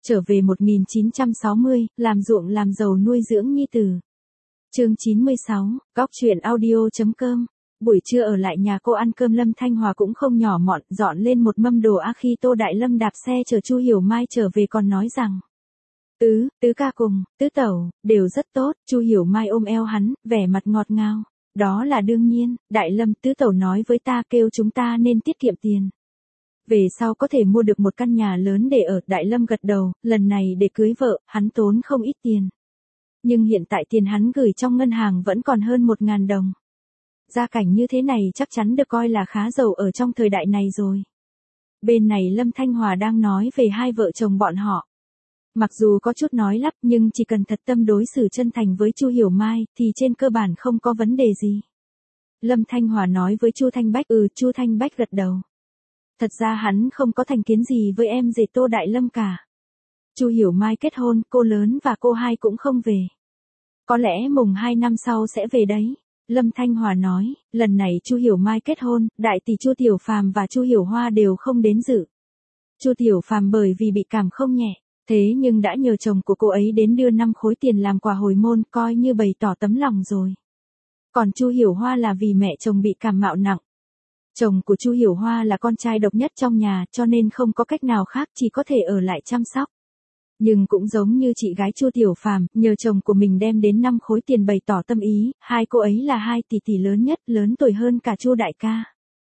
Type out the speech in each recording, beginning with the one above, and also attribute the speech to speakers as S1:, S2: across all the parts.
S1: Trở về 1960, làm ruộng làm giàu nuôi dưỡng nhi tử. Chương 96, góc truyện audio.com. Buổi trưa ở lại nhà cô ăn cơm, Lâm Thanh Hòa cũng không nhỏ mọn, dọn lên một mâm đồ ăn. Khi Tô Đại Lâm đạp xe chở Chu Hiểu Mai trở về còn nói rằng: Tứ ca cùng, tứ tẩu, đều rất tốt. Chu Hiểu Mai ôm eo hắn, vẻ mặt ngọt ngào. Đó là đương nhiên, Đại Lâm, tứ tẩu nói với ta kêu chúng ta nên tiết kiệm tiền. Về sau có thể mua được một căn nhà lớn để ở. Đại Lâm gật đầu, lần này để cưới vợ, hắn tốn không ít tiền. Nhưng hiện tại tiền hắn gửi trong ngân hàng vẫn còn hơn 1.000 đồng. Gia cảnh như thế này chắc chắn được coi là khá giàu ở trong thời đại này rồi. Bên này Lâm Thanh Hòa đang nói về hai vợ chồng bọn họ. Mặc dù có chút nói lắp nhưng chỉ cần thật tâm đối xử chân thành với Chu Hiểu Mai thì trên cơ bản không có vấn đề gì. Lâm Thanh Hòa nói với Chu Thanh Bách. Chu Thanh Bách gật đầu. Thật ra hắn không có thành kiến gì với em rể Tô Đại Lâm cả. Chu Hiểu Mai kết hôn, cô lớn và cô hai cũng không về. Có lẽ mùng 2 năm sau sẽ về đấy. Lâm Thanh Hòa nói, lần này Chu Hiểu Mai kết hôn, đại tỷ Chu Tiểu Phàm và Chu Hiểu Hoa đều không đến dự. Chu Tiểu Phàm bởi vì bị cảm không nhẹ, thế nhưng đã nhờ chồng của cô ấy đến đưa 5 khối tiền làm quà hồi môn, coi như bày tỏ tấm lòng rồi. Còn Chu Hiểu Hoa là vì mẹ chồng bị cảm mạo nặng. Chồng của Chu Hiểu Hoa là con trai độc nhất trong nhà, cho nên không có cách nào khác, chỉ có thể ở lại chăm sóc. Nhưng cũng giống như chị gái Chu Tiểu Phàm, nhờ chồng của mình đem đến 5 khối tiền bày tỏ tâm ý. Hai cô ấy là hai tỷ tỷ lớn nhất, lớn tuổi hơn cả Chu đại ca.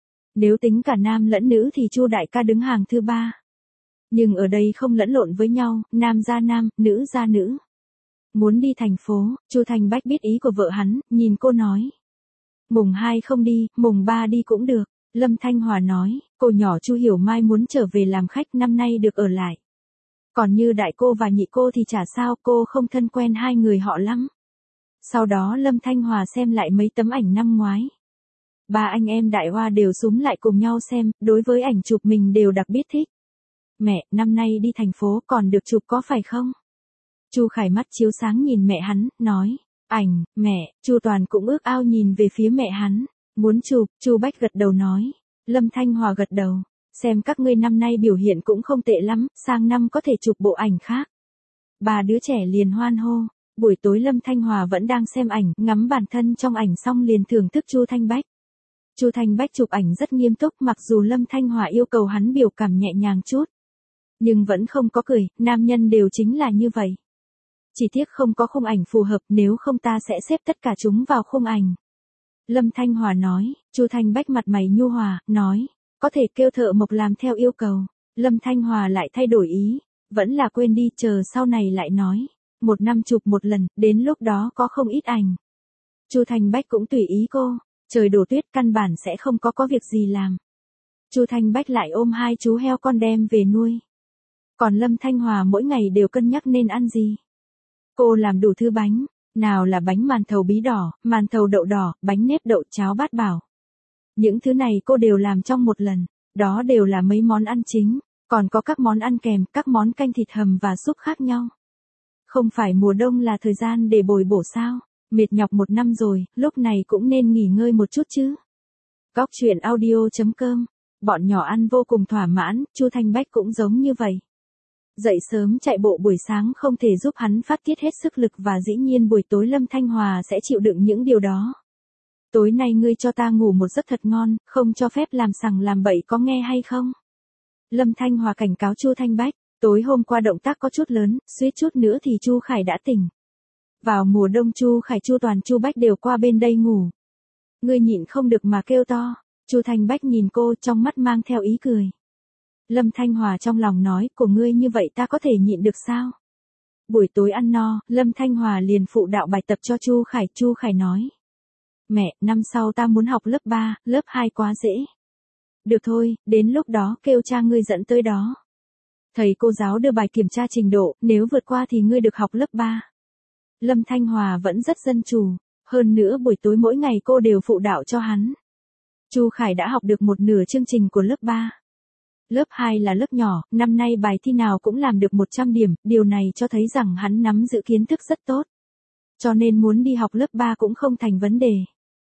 S1: Nếu tính cả nam lẫn nữ thì Chu đại ca đứng hàng thứ 3. Nhưng ở đây không lẫn lộn với nhau, nam ra nam, nữ ra nữ. Muốn đi thành phố, Chu Thanh Bách biết ý của vợ hắn, nhìn cô nói: mùng 2 không đi, mùng 3 đi cũng được. Lâm Thanh Hòa nói, cô nhỏ Chu Hiểu Mai muốn trở về làm khách, năm nay được ở lại. Còn như đại cô và nhị cô thì chả sao, cô không thân quen hai người họ lắm. Sau đó Lâm Thanh Hòa xem lại mấy tấm ảnh năm ngoái. Ba anh em Đại Hoa đều súm lại cùng nhau xem, đối với ảnh chụp mình đều đặc biệt thích. Mẹ, năm nay đi thành phố còn được chụp có phải không? Chu Khải mắt chiếu sáng nhìn mẹ hắn, nói, ảnh, mẹ. Chu Toàn cũng ước ao nhìn về phía mẹ hắn, muốn chụp. Chu Bách gật đầu nói. Lâm Thanh Hòa gật đầu, xem các ngươi năm nay biểu hiện cũng không tệ lắm, sang năm có thể chụp bộ ảnh khác. Ba đứa trẻ liền hoan hô. Buổi tối Lâm Thanh Hòa vẫn đang xem ảnh, ngắm bản thân trong ảnh xong liền thưởng thức Chu Thanh Bách. Chu Thanh Bách chụp ảnh rất nghiêm túc, mặc dù Lâm Thanh Hòa yêu cầu hắn biểu cảm nhẹ nhàng chút, nhưng vẫn không có cười, nam nhân đều chính là như vậy. Chỉ tiếc không có khung ảnh phù hợp, nếu không ta sẽ xếp tất cả chúng vào khung ảnh. Lâm Thanh Hòa nói. Chu Thanh Bách mặt mày nhu hòa, nói, có thể kêu thợ mộc làm theo yêu cầu. Lâm Thanh Hòa lại thay đổi ý, vẫn là quên đi, chờ sau này lại nói. 1 năm chụp một lần, đến lúc đó có không ít ảnh. Chu Thanh Bách cũng tùy ý cô, trời đổ tuyết căn bản sẽ không có việc gì làm. Chu Thanh Bách lại ôm 2 chú heo con đem về nuôi. Còn Lâm Thanh Hòa mỗi ngày đều cân nhắc nên ăn gì. Cô làm đủ thứ bánh, nào là bánh màn thầu bí đỏ, màn thầu đậu đỏ, bánh nếp đậu, cháo bát bảo. Những thứ này cô đều làm trong một lần, đó đều là mấy món ăn chính, còn có các món ăn kèm, các món canh thịt hầm và súp khác nhau. Không phải mùa đông là thời gian để bồi bổ sao, mệt nhọc 1 năm rồi, lúc này cũng nên nghỉ ngơi một chút chứ. Góc truyện audio.com, bọn nhỏ ăn vô cùng thỏa mãn, Chu Thanh Bách cũng giống như vậy. Dậy sớm chạy bộ buổi sáng không thể giúp hắn phát tiết hết sức lực và dĩ nhiên buổi tối Lâm Thanh Hòa sẽ chịu đựng những điều đó. Tối nay ngươi cho ta ngủ một giấc thật ngon, không cho phép làm sằng làm bậy, có nghe hay không? Lâm Thanh Hòa cảnh cáo Chu Thanh Bách. Tối hôm qua động tác có chút lớn, suýt chút nữa thì Chu Khải đã tỉnh. Vào mùa đông Chu Khải, Chu Toàn, Chu Bách đều qua bên đây ngủ. Ngươi nhịn không được mà kêu to. Chu Thanh Bách nhìn cô, trong mắt mang theo ý cười. Lâm Thanh Hòa trong lòng nói, của ngươi như vậy ta có thể nhịn được sao? Buổi tối ăn no, Lâm Thanh Hòa liền phụ đạo bài tập cho Chu Khải. Chu Khải nói, mẹ, năm sau ta muốn học lớp 3, lớp 2 quá dễ. Được thôi, đến lúc đó kêu cha ngươi dẫn tới đó. Thầy cô giáo đưa bài kiểm tra trình độ, nếu vượt qua thì ngươi được học lớp 3. Lâm Thanh Hòa vẫn rất dân chủ, hơn nữa buổi tối mỗi ngày cô đều phụ đạo cho hắn. Chu Khải đã học được một nửa chương trình của lớp 3. Lớp 2 là lớp nhỏ, năm nay bài thi nào cũng làm được 100 điểm, điều này cho thấy rằng hắn nắm giữ kiến thức rất tốt. Cho nên muốn đi học lớp 3 cũng không thành vấn đề.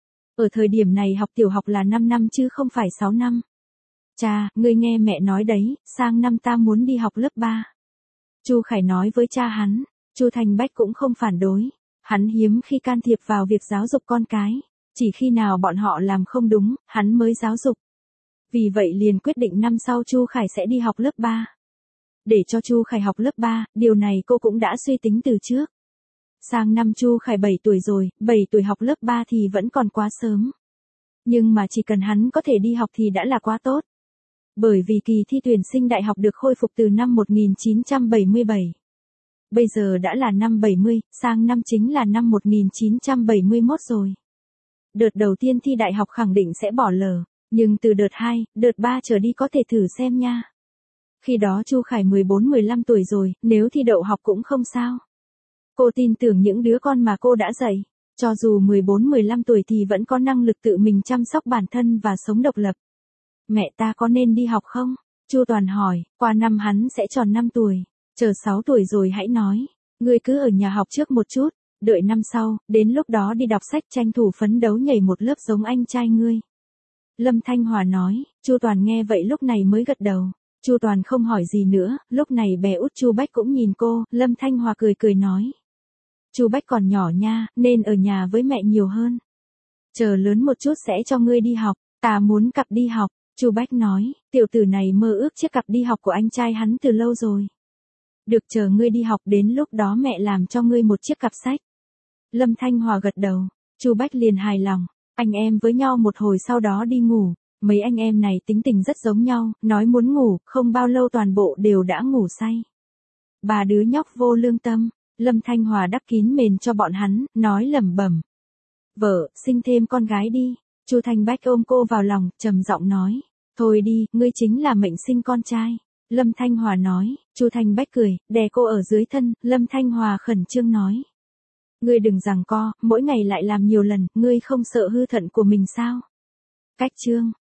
S1: Ở thời điểm này học tiểu học là 5 năm chứ không phải 6 năm. Cha, ngươi nghe mẹ nói đấy, sang năm ta muốn đi học lớp 3. Chu Khải nói với cha hắn, Chu Thành Bách cũng không phản đối. Hắn hiếm khi can thiệp vào việc giáo dục con cái, chỉ khi nào bọn họ làm không đúng, hắn mới giáo dục. Vì vậy liền quyết định năm sau Chu Khải sẽ đi học lớp 3. Để cho Chu Khải học lớp 3, điều này cô cũng đã suy tính từ trước. Sang năm Chu Khải 7 tuổi rồi, 7 tuổi học lớp 3 thì vẫn còn quá sớm. Nhưng mà chỉ cần hắn có thể đi học thì đã là quá tốt. Bởi vì kỳ thi tuyển sinh đại học được khôi phục từ năm 1977. Bây giờ đã là năm 70, sang năm chính là năm 1971 rồi. Đợt đầu tiên thi đại học khẳng định sẽ bỏ lờ, nhưng từ đợt 2, đợt 3 trở đi có thể thử xem nha. Khi đó Chu Khải 14-15 tuổi rồi, nếu thi đậu học cũng không sao. Cô tin tưởng những đứa con mà cô đã dạy, cho dù 14-15 tuổi thì vẫn có năng lực tự mình chăm sóc bản thân và sống độc lập. Mẹ ta có nên đi học không? Chu Toàn hỏi, qua năm hắn sẽ tròn 5 tuổi, chờ 6 tuổi rồi hãy nói. Ngươi cứ ở nhà học trước một chút, đợi năm sau, đến lúc đó đi đọc sách tranh thủ phấn đấu nhảy một lớp giống anh trai ngươi. Lâm Thanh Hòa nói, Chu Toàn nghe vậy lúc này mới gật đầu. Chu Toàn không hỏi gì nữa, lúc này bé út Chu Bách cũng nhìn cô, Lâm Thanh Hòa cười cười nói. Chu Bách còn nhỏ nha, nên ở nhà với mẹ nhiều hơn. Chờ lớn một chút sẽ cho ngươi đi học, ta muốn cặp đi học, Chu Bách nói, tiểu tử này mơ ước chiếc cặp đi học của anh trai hắn từ lâu rồi. Được, chờ ngươi đi học đến lúc đó mẹ làm cho ngươi một chiếc cặp sách. Lâm Thanh Hòa gật đầu, Chu Bách liền hài lòng, anh em với nhau một hồi sau đó đi ngủ. Mấy anh em này tính tình rất giống nhau, nói muốn ngủ, không bao lâu toàn bộ đều đã ngủ say. Bà đứa nhóc vô lương tâm, Lâm Thanh Hòa đắp kín mền cho bọn hắn, nói lẩm bẩm. Vợ, sinh thêm con gái đi. Chu Thành Bách ôm cô vào lòng, trầm giọng nói. Thôi đi, ngươi chính là mệnh sinh con trai. Lâm Thanh Hòa nói, Chu Thành Bách cười, đè cô ở dưới thân, Lâm Thanh Hòa khẩn trương nói. Ngươi đừng giằng co, mỗi ngày lại làm nhiều lần, ngươi không sợ hư thận của mình sao? Cách chương